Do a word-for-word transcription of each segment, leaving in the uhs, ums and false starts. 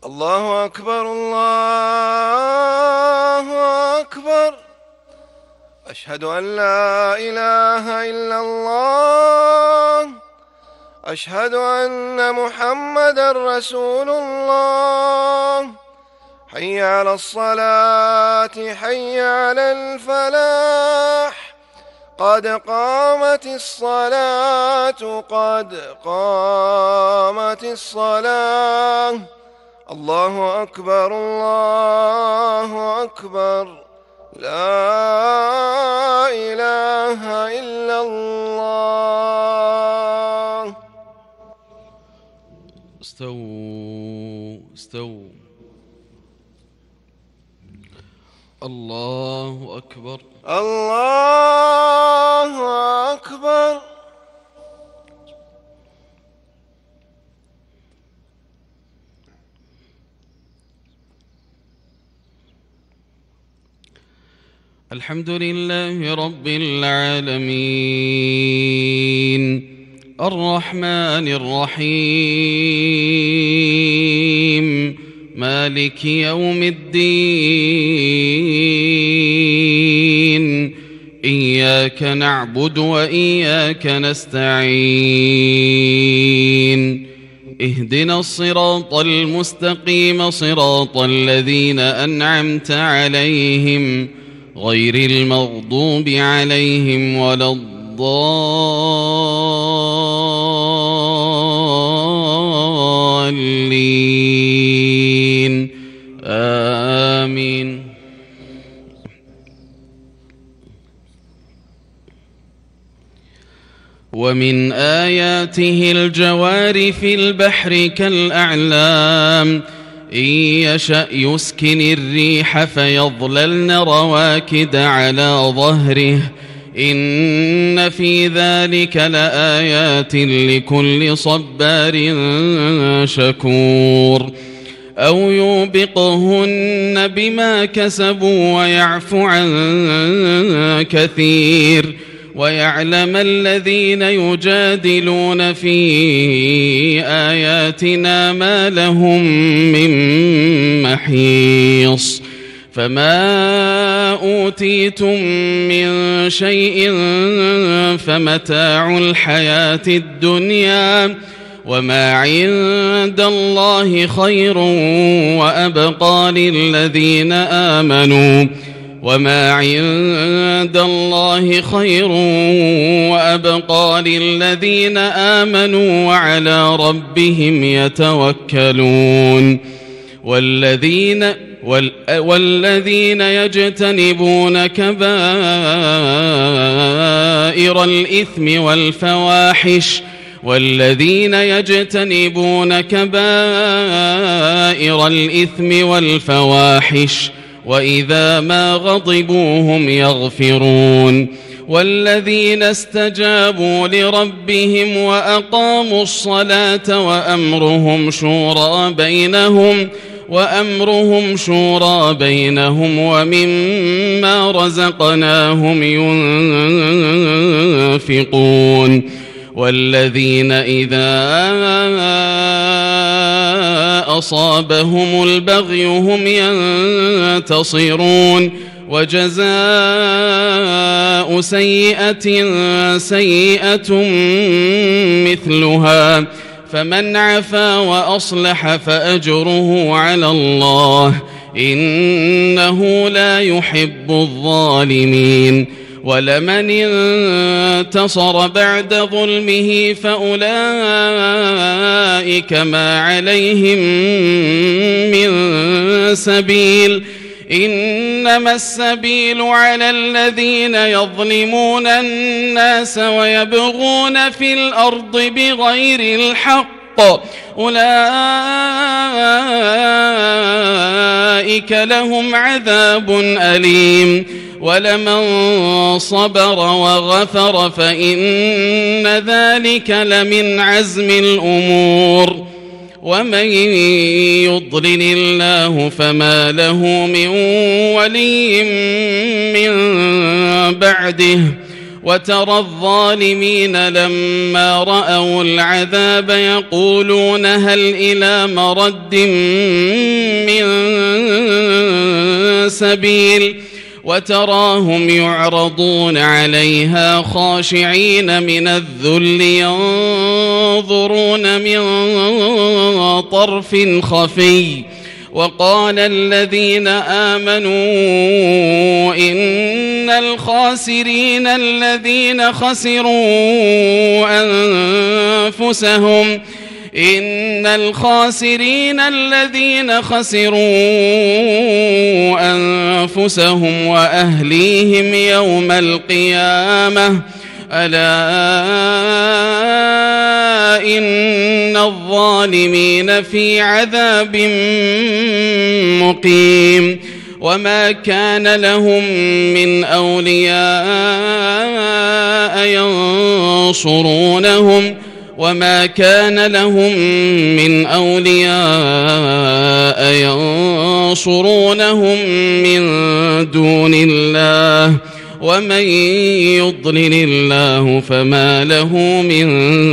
الله أكبر الله أكبر. أشهد أن لا إله إلا الله. أشهد أن محمدا رسول الله. حي على الصلاة حي على الفلاح. قد قامت الصلاة قد قامت الصلاة. الله أكبر الله أكبر. لا إله إلا الله. استووا استووا. الله أكبر الله أكبر. الحمد لله رب العالمين الرحمن الرحيم مالك يوم الدين. إياك نعبد وإياك نستعين. اهدنا الصراط المستقيم صراط الذين أنعمت عليهم غير المغضوب عليهم ولا الضالين. آمين. ومن آياته الجوار في البحر كالأعلام إن يشأ يسكن الريح فيظللن رواكد على ظهره إن في ذلك لآيات لكل صبار شكور. أو يوبقهن بما كسبوا ويعفو عن كثير ويعلم الذين يجادلون في آياتنا ما لهم من محيص. فما أوتيتم من شيء فمتاع الحياة الدنيا وما عند الله خير وأبقى للذين آمنوا وما عند الله خير وأبقى للذين آمنوا وعلى ربهم يتوكلون. والذين والذين يجتنبون كبائر الإثم والفواحش والذين يجتنبون كبائر الإثم والفواحش وإذا ما غضبوا هم يغفرون. والذين استجابوا لربهم وأقاموا الصلاة وأمرهم شورى بينهم وأمرهم شورى بينهم ومما رزقناهم ينفقون. والذين إذا أصابهم البغي هم ينتصرون. وجزاء سيئة سيئة مثلها فمن عفا وأصلح فأجره على الله إنه لا يحب الظالمين. ولمن انتصر بعد ظلمه فأولئك ما عليهم من سبيل إنما السبيل على الذين يظلمون الناس ويبغون في الأرض بغير الحق أولئك لهم عذاب أليم. ولمن صبر وغفر فإن ذلك لمن عزم الأمور. ومن يضلل الله فما له من ولي من بعده وترى الظالمين لما رأوا العذاب يقولون هل إلى مرد من سبيل وتراهم يعرضون عليها خاشعين من الذل ينظرون من طرف خفي وقال الذين آمنوا إن الخاسرين الذين خسروا أنفسهم إن الخاسرين الذين خسروا أنفسهم وأهليهم يوم القيامة ألا إن الظالمين في عذاب مقيم وما كان لهم من أولياء ينصرونهم وما كان لهم من أولياء ينصرونهم من دون الله ومن يضلل الله فما له من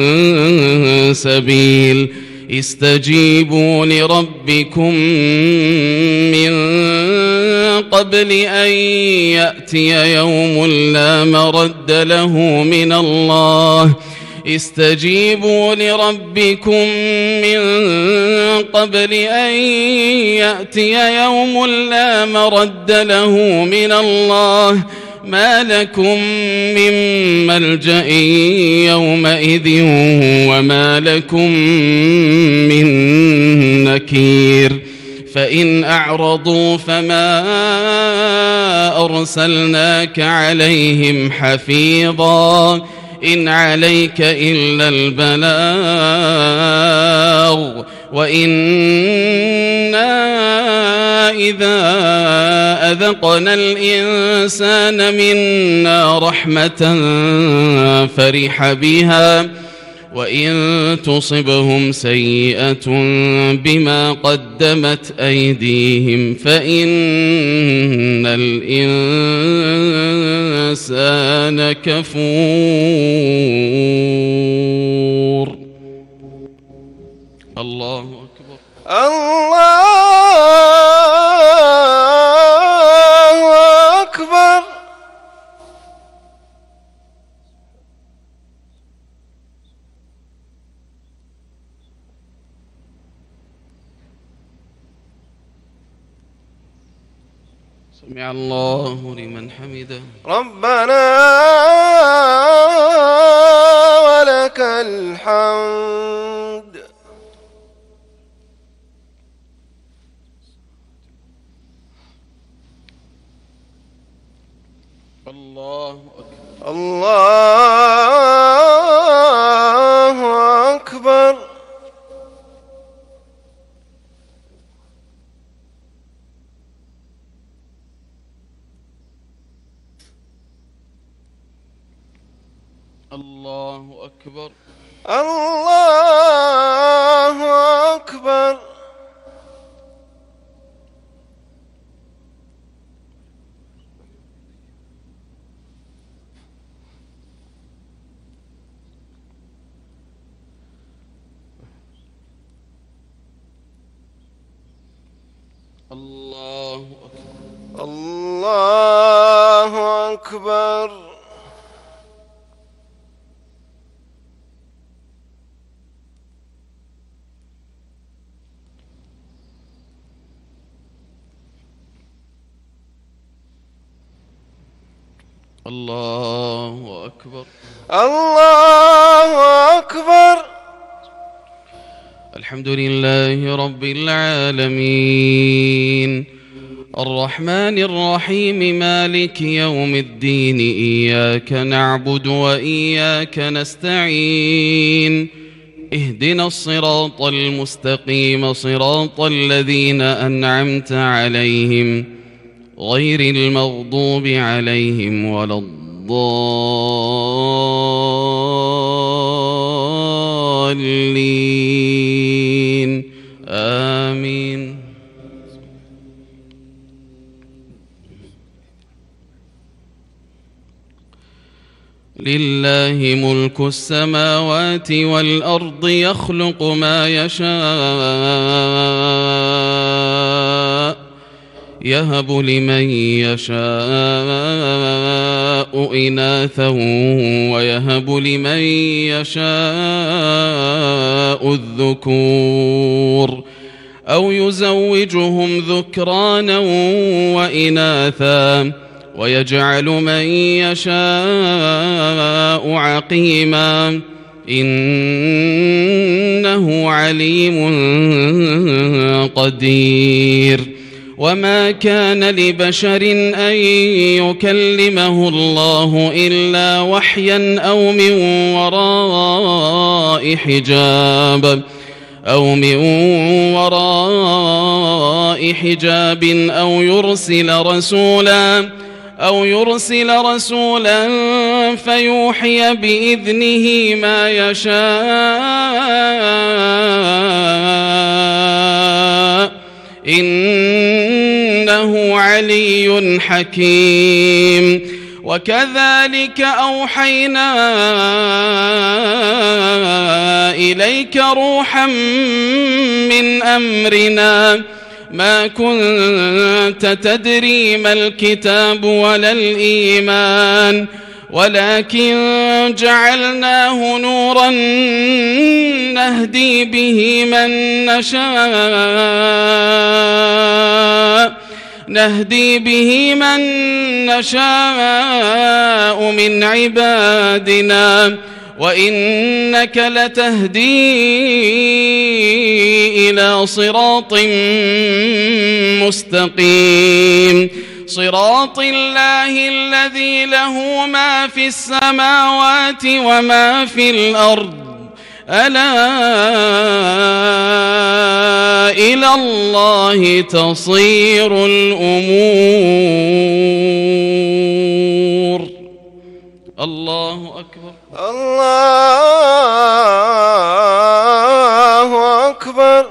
سبيل استجيبوا لربكم من قبل أن يأتي يوم لا مرد له من الله استجيبوا لربكم من قبل أن يأتي يوم لا مرد له من الله ما لكم من ملجأ يومئذ وما لكم من نكير فإن أعرضوا فما أرسلناك عليهم حفيظا إن عليك إلا البلاغ وإنا إذا أذقنا الإنسان منا رحمة فرح بها وإن تصبهم سيئة بما قدمت أيديهم فإن الإنسان كفور. الله أكبر. الله أكبر. سمع الله لمن حمده. ربنا ولك الحمد. الله أكبر. الله أكبر. الله أكبر. الله أكبر. الله أكبر. الله أكبر. الله أكبر. الله أكبر. الحمد لله رب العالمين الرحمن الرحيم مالك يوم الدين إياك نعبد وإياك نستعين اهدنا الصراط المستقيم صراط الذين أنعمت عليهم غير المغضوب عليهم ولا الضالين آمين. ملك السماوات والأرض يخلق ما يشاء يهب لمن يشاء إناثا ويهب لمن يشاء الذكور أو يزوجهم ذكرانا وإناثا ويجعل من يشاء عقيما إنه عليم قدير. وما كان لبشر أن يكلمه الله إلا وحيا أو من وراء حجاب أو من وراء حجاب أو يرسل رسولا أو يرسل رسولا فيوحي بإذنه ما يشاء إنه علي حكيم. وكذلك أوحينا إليك روحا من أمرنا ما كنت تدري ما الكتاب ولا الإيمان ولكن جعلناه نورا نهدي به من نشاء نهدي به من نشاء من عبادنا وإنك لتهدي إلى صراط مستقيم صراط الله الذي له ما في السماوات وما في الأرض ألا إلى الله تصير الأمور. الله أكبر. الله أكبر.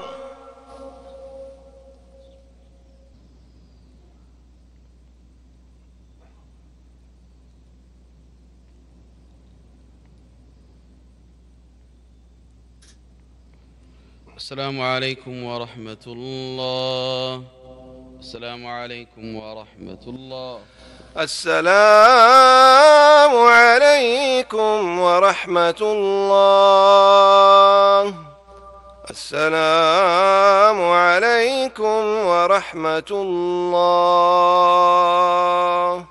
السلام عليكم ورحمة الله. السلام عليكم ورحمة الله. السلام عليكم ورحمة الله. السلام عليكم ورحمة الله.